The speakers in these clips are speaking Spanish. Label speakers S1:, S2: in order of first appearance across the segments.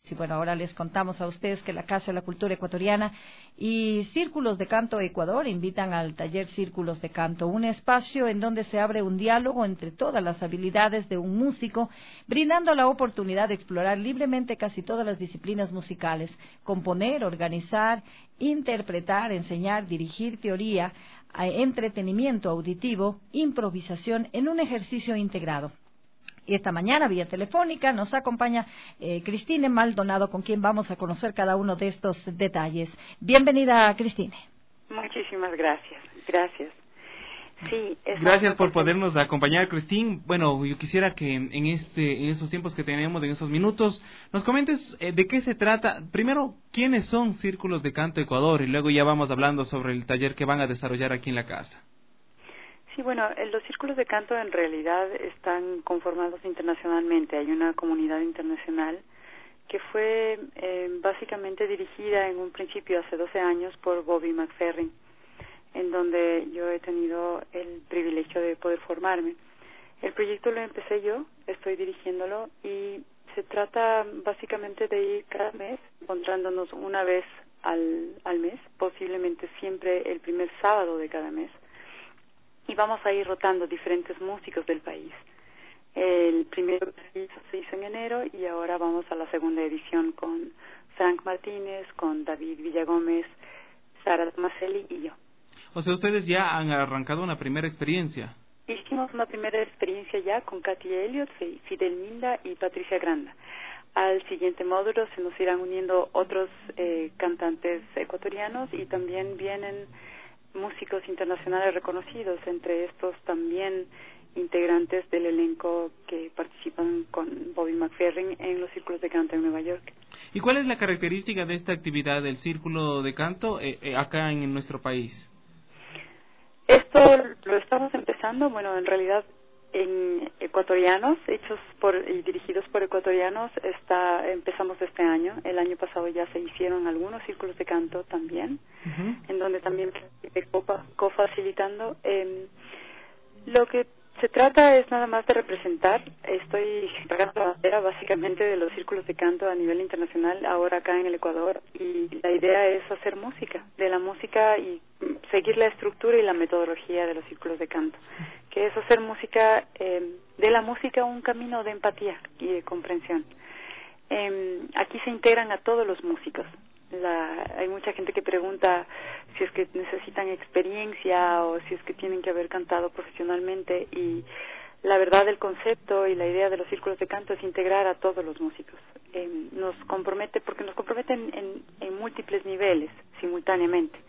S1: Sí, bueno, ahora les contamos a ustedes que la Casa de la Cultura Ecuatoriana y Círculos de Canto Ecuador invitan al taller Círculos de Canto, un espacio en donde se abre un diálogo entre todas las habilidades de un músico, brindando la oportunidad de explorar libremente casi todas las disciplinas musicales, componer, organizar, interpretar, enseñar, dirigir teoría, entretenimiento auditivo, improvisación en un ejercicio integrado. Y esta mañana, vía telefónica, nos acompaña Cristine Maldonado, con quien vamos a conocer cada uno de estos detalles. Bienvenida, Cristine.
S2: Muchísimas gracias. Gracias. Sí,
S3: gracias por podernos acompañar, Cristine. Bueno, yo quisiera que en esos tiempos que tenemos, en esos minutos, nos comentes de qué se trata. Primero, ¿quiénes son Círculos de Canto Ecuador? Y luego ya vamos hablando sobre el taller que van a desarrollar aquí en la casa.
S2: Sí, bueno, los círculos de canto en realidad están conformados internacionalmente. Hay una comunidad internacional que fue básicamente dirigida en un principio hace 12 años por Bobby McFerrin, en donde yo he tenido el privilegio de poder formarme. El proyecto lo empecé yo, estoy dirigiéndolo y se trata básicamente de ir cada mes encontrándonos una vez al mes, posiblemente siempre el primer sábado de cada mes. Y vamos a ir rotando diferentes músicos del país. El primero se hizo en enero y ahora vamos a la segunda edición con Frank Martínez, con David Villagómez, Sara Tomaselli y yo.
S3: O sea, ustedes ya han arrancado una primera experiencia.
S2: Hicimos una primera experiencia ya con Katy Elliott, Fidel Minda y Patricia Granda. Al siguiente módulo se nos irán uniendo otros cantantes ecuatorianos y también vienen músicos internacionales reconocidos, entre estos también integrantes del elenco que participan con Bobby McFerrin en los círculos de canto en Nueva York.
S3: ¿Y cuál es la característica de esta actividad del círculo de canto acá en nuestro país?
S2: Esto lo estamos empezando, bueno, en realidad en ecuatorianos, hechos por y dirigidos por ecuatorianos, empezamos este año. El año pasado ya se hicieron algunos círculos de canto también, en donde también cofacilitando. Lo que se trata es nada más de representar. Estoy cargando la bandera básicamente de los círculos de canto a nivel internacional ahora acá en el Ecuador, y la idea es hacer música, de la música y seguir la estructura y la metodología de los círculos de canto, que es hacer música, de la música un camino de empatía y de comprensión. Aquí se integran a todos los músicos. Hay mucha gente que pregunta si es que necesitan experiencia o si es que tienen que haber cantado profesionalmente, y la verdad el concepto y la idea de los círculos de canto es integrar a todos los músicos. Nos comprometen en múltiples niveles simultáneamente.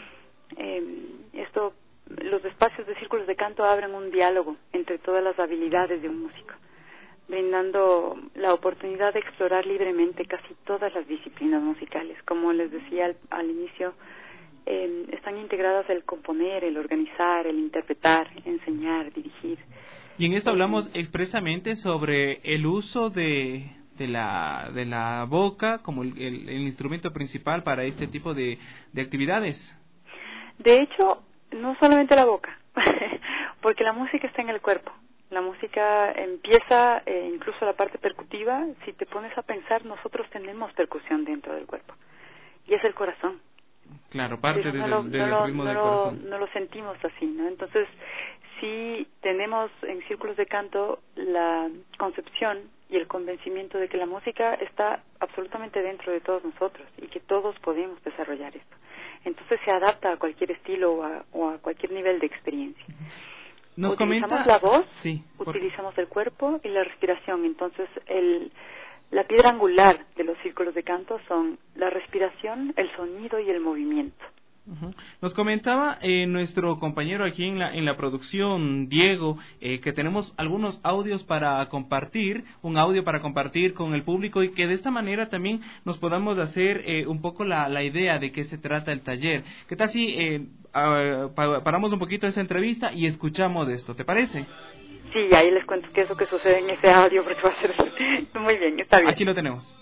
S2: Los espacios de círculos de canto abren un diálogo entre todas las habilidades de un músico, brindando la oportunidad de explorar libremente casi todas las disciplinas musicales. Como les decía al inicio, están integradas el componer, el organizar, el interpretar, enseñar, dirigir.
S3: Y en esto hablamos expresamente sobre el uso de la boca como el instrumento principal para este tipo de actividades.
S2: De hecho, no solamente la boca, porque la música está en el cuerpo. La música empieza, incluso la parte percutiva. Si te pones a pensar, nosotros tenemos percusión dentro del cuerpo, y es el corazón.
S3: Claro, parte del ritmo del corazón.
S2: No lo sentimos así, ¿no? Entonces, sí tenemos en círculos de canto la concepción y el convencimiento de que la música está absolutamente dentro de todos nosotros y que todos podemos desarrollar esto. Entonces se adapta a cualquier estilo o a cualquier nivel de experiencia. Utilizamos la voz, sí, utilizamos el cuerpo y la respiración. Entonces la piedra angular de los círculos de canto son la respiración, el sonido y el movimiento.
S3: Nos comentaba nuestro compañero aquí en la producción, Diego, que tenemos algunos audios para compartir, un audio para compartir con el público, y que de esta manera también nos podamos hacer un poco la idea de qué se trata el taller. ¿Qué tal si paramos un poquito esa entrevista y escuchamos esto? ¿Te parece?
S2: Sí, ahí les cuento qué es lo que sucede en ese audio, porque va a ser muy bien, está bien.
S3: Aquí lo tenemos.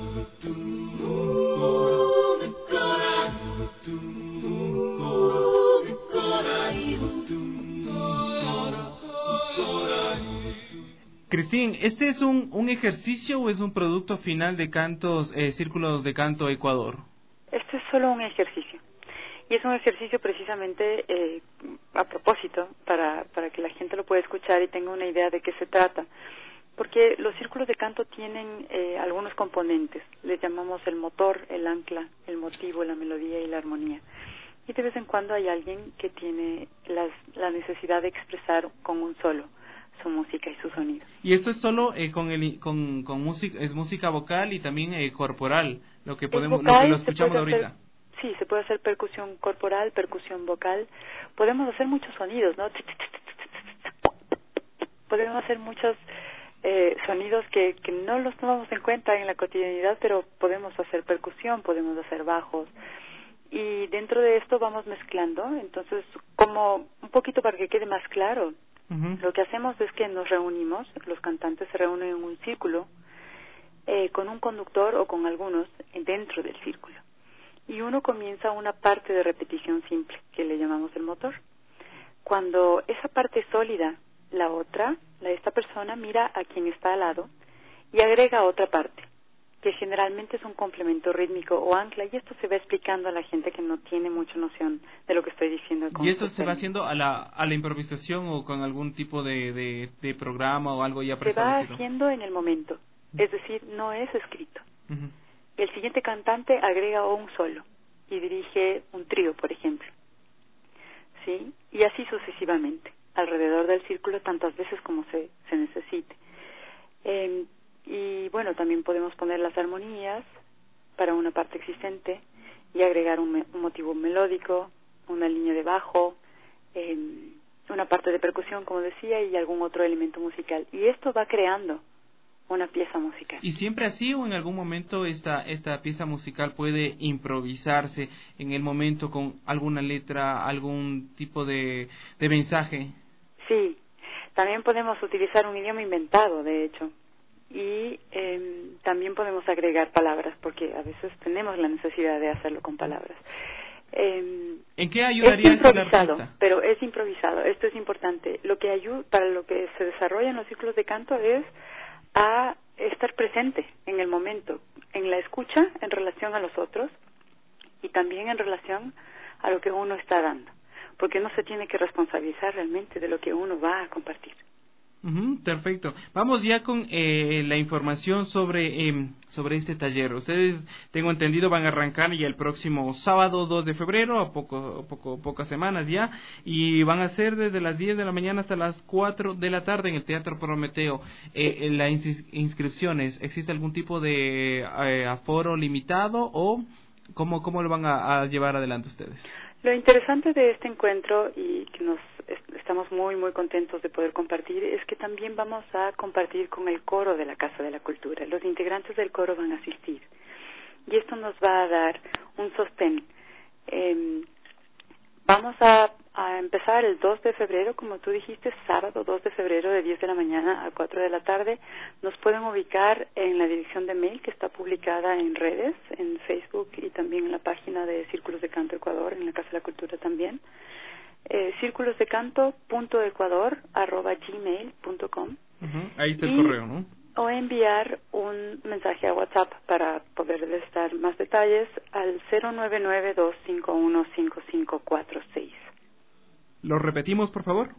S3: Cristín, ¿este es un ejercicio o es un producto final de cantos, círculos de canto Ecuador?
S2: Este es solo un ejercicio. Y es un ejercicio precisamente a propósito, para que la gente lo pueda escuchar y tenga una idea de qué se trata. Porque los círculos de canto tienen algunos componentes. Les llamamos el motor, el ancla, el motivo, la melodía y la armonía. Y de vez en cuando hay alguien que tiene la necesidad de expresar con un solo su música y su sonido.
S3: Y esto es solo con música, es música vocal y también corporal, lo que lo escuchamos ahorita.
S2: Sí, se puede hacer percusión corporal, percusión vocal. Podemos hacer muchos sonidos, ¿no? Podemos hacer muchos sonidos que no los tomamos en cuenta en la cotidianidad, pero podemos hacer percusión, podemos hacer bajos. Y dentro de esto vamos mezclando, entonces como un poquito para que quede más claro. Lo que hacemos es que nos reunimos, los cantantes se reúnen en un círculo con un conductor o con algunos dentro del círculo. Y uno comienza una parte de repetición simple, que le llamamos el motor. Cuando esa parte es sólida, esta persona mira a quien está al lado y agrega otra parte, que generalmente es un complemento rítmico o ancla, y esto se va explicando a la gente que no tiene mucha noción de lo que estoy diciendo.
S3: ¿Y esto se va haciendo a la improvisación o con algún tipo de programa o algo ya preestablecido?
S2: Se va haciendo en el momento, es decir, no es escrito. El siguiente cantante agrega un solo y dirige un trío, por ejemplo, ¿sí? Y así sucesivamente, alrededor del círculo tantas veces como se necesite. Y bueno, también podemos poner las armonías para una parte existente y agregar un motivo melódico, una línea de bajo, una parte de percusión, como decía, y algún otro elemento musical. Y esto va creando una pieza musical.
S3: ¿Y siempre así o en algún momento esta pieza musical puede improvisarse en el momento con alguna letra, algún tipo de mensaje?
S2: Sí, también podemos utilizar un idioma inventado, de hecho. Y también podemos agregar palabras, porque a veces tenemos la necesidad de hacerlo con palabras.
S3: ¿En qué ayudaría
S2: esto
S3: el artista?
S2: Pero es improvisado, esto es importante. Lo que para lo que se desarrolla en los círculos de canto es a estar presente en el momento, en la escucha en relación a los otros y también en relación a lo que uno está dando, porque uno se tiene que responsabilizar realmente de lo que uno va a compartir.
S3: Perfecto. Vamos ya con la información sobre este taller. Ustedes, tengo entendido, van a arrancar ya el próximo sábado 2 de febrero, a pocas semanas ya, y van a ser desde las 10 de la mañana hasta las 4 de la tarde en el Teatro Prometeo. Las inscripciones, ¿existe algún tipo de aforo limitado o cómo lo van a llevar adelante ustedes?
S2: Lo interesante de este encuentro, y que estamos muy muy contentos de poder compartir, es que también vamos a compartir con el coro de la Casa de la Cultura. Los integrantes del coro van a asistir y esto nos va a dar un sostén. Vamos a empezar el 2 de febrero, como tú dijiste, sábado 2 de febrero de 10 de la mañana a 4 de la tarde. Nos pueden ubicar en la dirección de mail que está publicada en redes, en Facebook y también en la página de Círculos de Canto Ecuador, en la Casa de la Cultura también. círculosdecanto.ecuador@gmail.com.
S3: Ahí está el correo, ¿no?
S2: O enviar un mensaje a WhatsApp para poder dar más detalles al 099-251-5546.
S3: ¿Lo repetimos, por favor?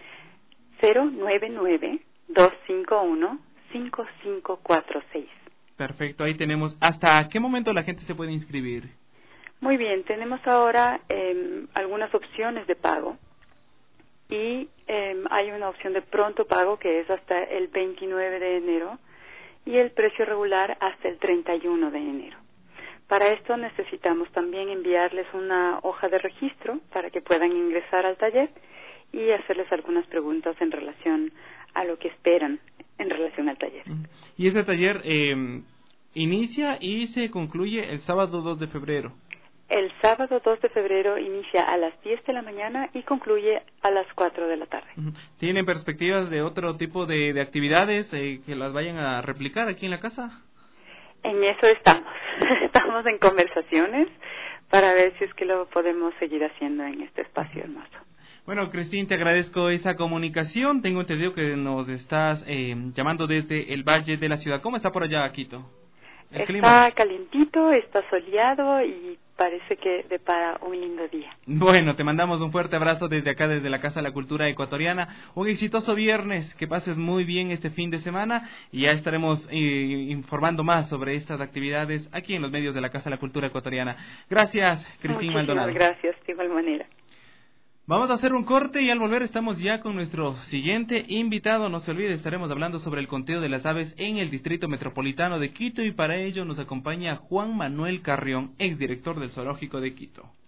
S2: 099-251-5546.
S3: Perfecto, ahí tenemos. ¿Hasta qué momento la gente se puede inscribir?
S2: Muy bien, tenemos ahora algunas opciones de pago y hay una opción de pronto pago que es hasta el 29 de enero y el precio regular hasta el 31 de enero. Para esto necesitamos también enviarles una hoja de registro para que puedan ingresar al taller y hacerles algunas preguntas en relación a lo que esperan en relación al taller.
S3: Y ese taller inicia y se concluye el sábado 2 de febrero.
S2: El sábado 2 de febrero inicia a las 10 de la mañana y concluye a las 4 de la tarde.
S3: ¿Tienen perspectivas de otro tipo de actividades que las vayan a replicar aquí en la casa?
S2: En eso estamos. Estamos en conversaciones para ver si es que lo podemos seguir haciendo en este espacio hermoso.
S3: Bueno, Cristín, te agradezco esa comunicación. Tengo entendido que nos estás llamando desde el Valle de la Ciudad. ¿Cómo está por allá, Quito?
S2: Está
S3: clima
S2: calientito, está soleado y parece que depara un lindo día.
S3: Bueno, te mandamos un fuerte abrazo desde acá, desde la Casa de la Cultura Ecuatoriana. Un exitoso viernes, que pases muy bien este fin de semana y ya estaremos informando más sobre estas actividades aquí en los medios de la Casa de la Cultura Ecuatoriana. Gracias, Cristín Maldonado.
S2: Gracias, de igual manera.
S3: Vamos a hacer un corte y al volver estamos ya con nuestro siguiente invitado. No se olvide, estaremos hablando sobre el conteo de las aves en el Distrito Metropolitano de Quito y para ello nos acompaña Juan Manuel Carrión, exdirector del Zoológico de Quito.